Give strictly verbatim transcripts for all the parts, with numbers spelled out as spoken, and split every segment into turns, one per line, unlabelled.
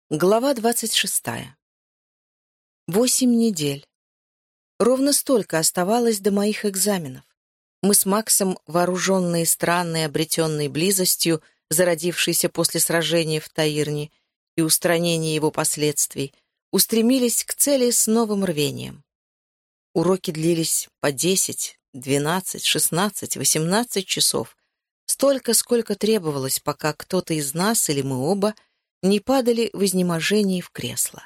Глава двадцать шестая. Восемь недель. Ровно столько оставалось до моих экзаменов. Мы с Максом, вооруженные странной обретенной близостью, зародившейся после сражения в Таирне и устранения его последствий, устремились к цели с новым рвением. Уроки длились по десять, двенадцать, шестнадцать, восемнадцать часов, столько, сколько требовалось, пока кто-то из нас или мы оба не падали в изнеможении в кресло.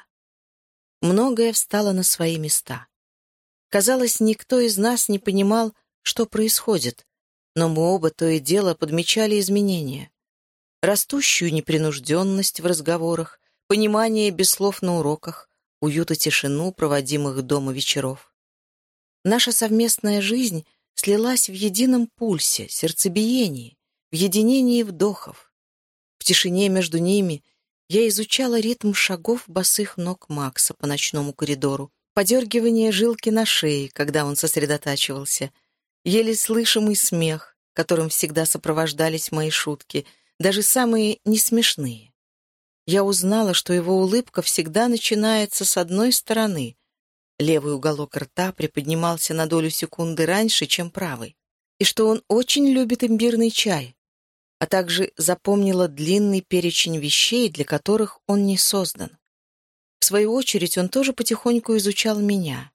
Многое встало на свои места. Казалось, никто из нас не понимал, что происходит, но мы оба то и дело подмечали изменения. Растущую непринужденность в разговорах, понимание без слов на уроках, уют и тишину проводимых дома вечеров. Наша совместная жизнь слилась в едином пульсе, сердцебиении, в единении вдохов. В тишине между ними я изучала ритм шагов босых ног Макса по ночному коридору, подергивание жилки на шее, когда он сосредотачивался, еле слышимый смех, которым всегда сопровождались мои шутки, даже самые несмешные. Я узнала, что его улыбка всегда начинается с одной стороны. Левый уголок рта приподнимался на долю секунды раньше, чем правый, и что он очень любит имбирный чай, а также запомнила длинный перечень вещей, для которых он не создан. В свою очередь, он тоже потихоньку изучал меня.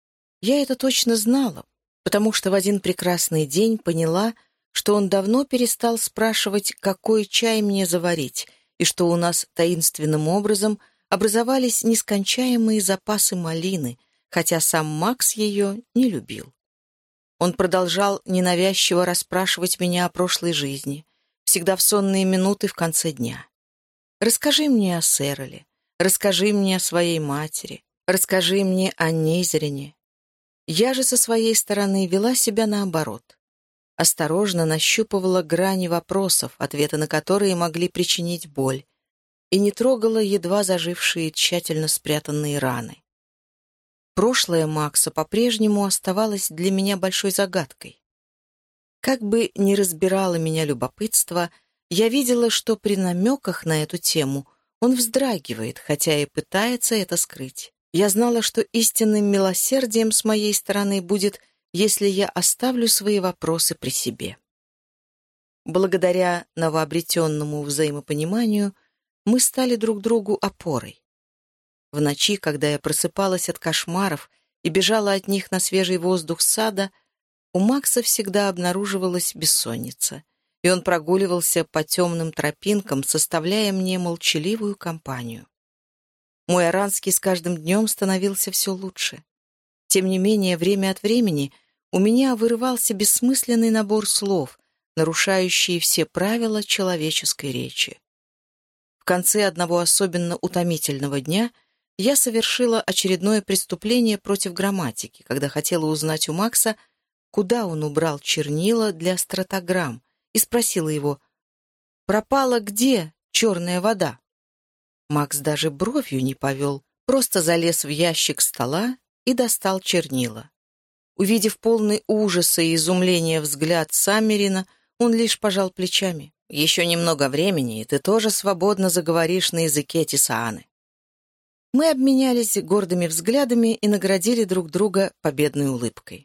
Я это точно знала, потому что в один прекрасный день поняла, что он давно перестал спрашивать, какой чай мне заварить, и что у нас таинственным образом образовались нескончаемые запасы малины, хотя сам Макс ее не любил. Он продолжал ненавязчиво расспрашивать меня о прошлой жизни, всегда в сонные минуты в конце дня. «Расскажи мне о Сэроле, расскажи мне о своей матери, расскажи мне о Нейзерине». Я же со своей стороны вела себя наоборот. Осторожно нащупывала грани вопросов, ответы на которые могли причинить боль, и не трогала едва зажившие тщательно спрятанные раны. Прошлое Макса по-прежнему оставалось для меня большой загадкой. Как бы ни разбирало меня любопытство, я видела, что при намеках на эту тему он вздрагивает, хотя и пытается это скрыть. Я знала, что истинным милосердием с моей стороны будет, если я оставлю свои вопросы при себе. Благодаря новообретенному взаимопониманию мы стали друг другу опорой. В ночи, когда я просыпалась от кошмаров и бежала от них на свежий воздух сада, у Макса всегда обнаруживалась бессонница, и он прогуливался по темным тропинкам, составляя мне молчаливую компанию. Мой аранский с каждым днем становился все лучше. Тем не менее, время от времени у меня вырывался бессмысленный набор слов, нарушающие все правила человеческой речи. В конце одного особенно утомительного дня я совершила очередное преступление против грамматики, когда хотела узнать у Макса, куда он убрал чернила для стратограмм, и спросила его: «Пропала где черная вода?» Макс даже бровью не повел, просто залез в ящик стола и достал чернила. Увидев полный ужаса и изумления взгляд Саммерина, он лишь пожал плечами. «Еще немного времени, и ты тоже свободно заговоришь на языке Тисааны». Мы обменялись гордыми взглядами и наградили друг друга победной улыбкой.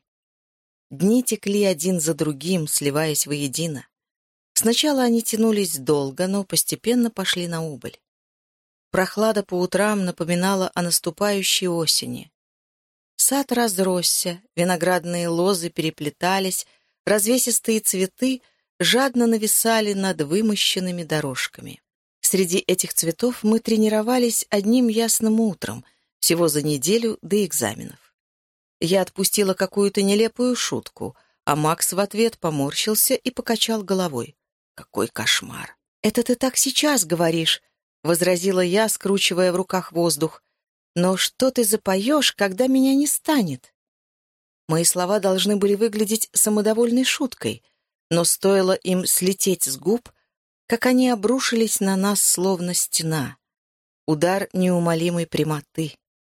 Дни текли один за другим, сливаясь воедино. Сначала они тянулись долго, но постепенно пошли на убыль. Прохлада по утрам напоминала о наступающей осени. Сад разросся, виноградные лозы переплетались, развесистые цветы жадно нависали над вымощенными дорожками. Среди этих цветов мы тренировались одним ясным утром, всего за неделю до экзаменов. Я отпустила какую-то нелепую шутку, а Макс в ответ поморщился и покачал головой. «Какой кошмар!» «Это ты так сейчас говоришь», — возразила я, скручивая в руках воздух. «Но что ты запоешь, когда меня не станет?» Мои слова должны были выглядеть самодовольной шуткой, но стоило им слететь с губ, как они обрушились на нас словно стена. Удар неумолимой прямоты.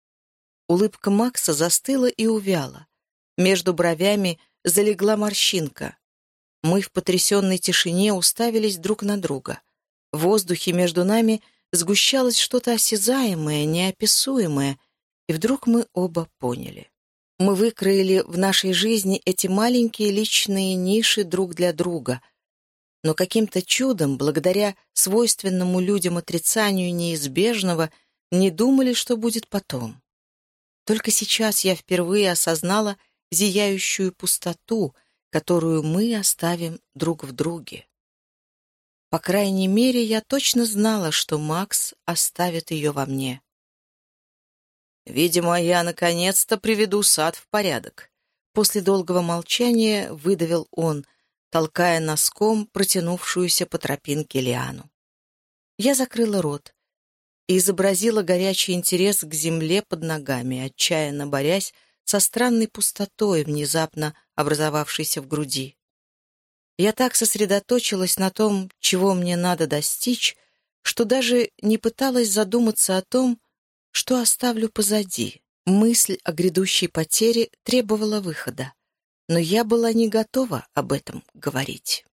Улыбка Макса застыла и увяла. Между бровями залегла морщинка. Мы в потрясенной тишине уставились друг на друга. В воздухе между нами сгущалось что-то осязаемое, неописуемое, и вдруг мы оба поняли. Мы выкроили в нашей жизни эти маленькие личные ниши друг для друга, но каким-то чудом, благодаря свойственному людям отрицанию неизбежного, не думали, что будет потом. Только сейчас я впервые осознала зияющую пустоту, которую мы оставим друг в друге. По крайней мере, я точно знала, что Макс оставит ее во мне. «Видимо, я наконец-то приведу сад в порядок», — после долгого молчания выдавил он, толкая носком протянувшуюся по тропинке лиану. Я закрыла рот и изобразила горячий интерес к земле под ногами, отчаянно борясь со странной пустотой, внезапно образовавшейся в груди. Я так сосредоточилась на том, чего мне надо достичь, что даже не пыталась задуматься о том, что оставлю позади. Мысль о грядущей потере требовала выхода, но я была не готова об этом говорить.